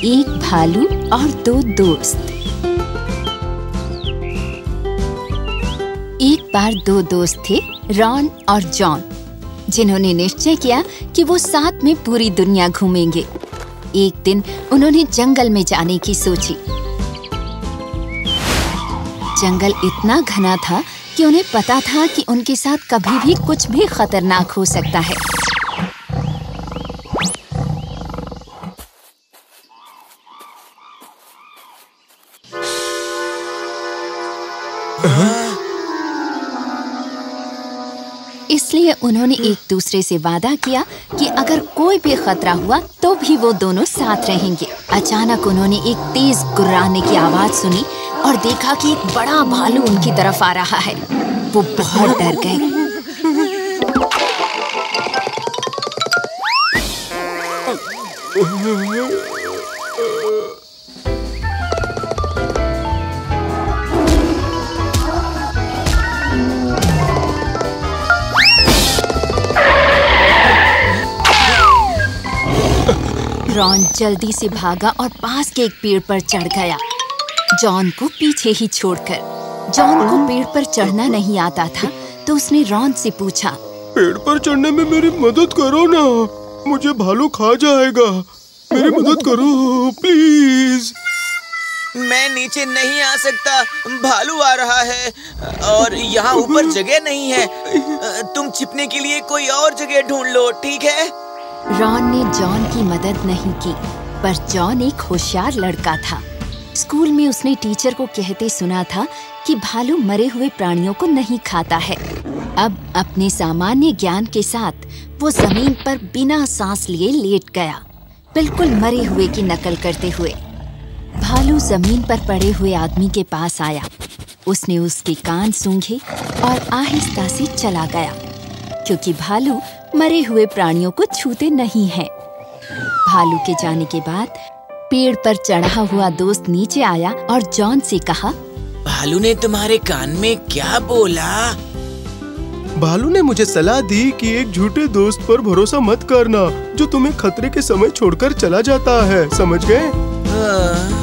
एक भालू और दो दोस्त। एक बार दो दोस्त थे, रॉन और जॉन, जिन्होंने निश्चय किया कि वो साथ में पूरी दुनिया घूमेंगे। एक दिन उन्होंने जंगल में जाने की सोची। जंगल इतना घना था कि उन्हें पता था कि उनके साथ कभी भी कुछ भी खतरनाक हो सकता है। इसलिए उन्होंने एक दूसरे से वादा किया कि अगर कोई भी खतरा हुआ तो भी वो दोनों साथ रहेंगे। अचानक उन्होंने एक तेज गुर्राने की आवाज सुनी और देखा कि एक बड़ा भालू उनकी तरफ आ रहा है। वो बहुत डर गए। रॉन जल्दी से भागा और पास के एक पेड़ पर चढ़ गया, जॉन को पीछे ही छोड़कर। जॉन को पेड़ पर चढ़ना नहीं आता था, तो उसने रॉन से पूछा, पेड़ पर चढ़ने में मेरी मदद करो ना, मुझे भालू खा जाएगा। मेरी मदद करो प्लीज। मैं नीचे नहीं आ सकता, भालू आ रहा है और यहाँ ऊपर जगह नहीं है। तुम छिपने के लिए कोई और जगह ढूंढ लो, ठीक है? रॉन ने जॉन की मदद नहीं की, पर जॉन एक होशियार लड़का था। स्कूल में उसने टीचर को कहते सुना था कि भालू मरे हुए प्राणियों को नहीं खाता है। अब अपने सामान्य ज्ञान के साथ वो जमीन पर बिना सांस लिए लेट गया, बिल्कुल मरे हुए की नकल करते हुए। भालू जमीन पर पड़े हुए आदमी के पास आया। उसने उसके कान सूंघे और आहिस्ता से चला गया, क्योंकि भालू मरे हुए प्राणियों को छूते नहीं हैं। भालू के जाने के बाद पेड़ पर चढ़ा हुआ दोस्त नीचे आया और जॉन से कहा, भालू ने तुम्हारे कान में क्या बोला? भालू ने मुझे सलाह दी कि एक झूठे दोस्त पर भरोसा मत करना, जो तुम्हें खतरे के समय छोड़कर चला जाता है। समझ गए?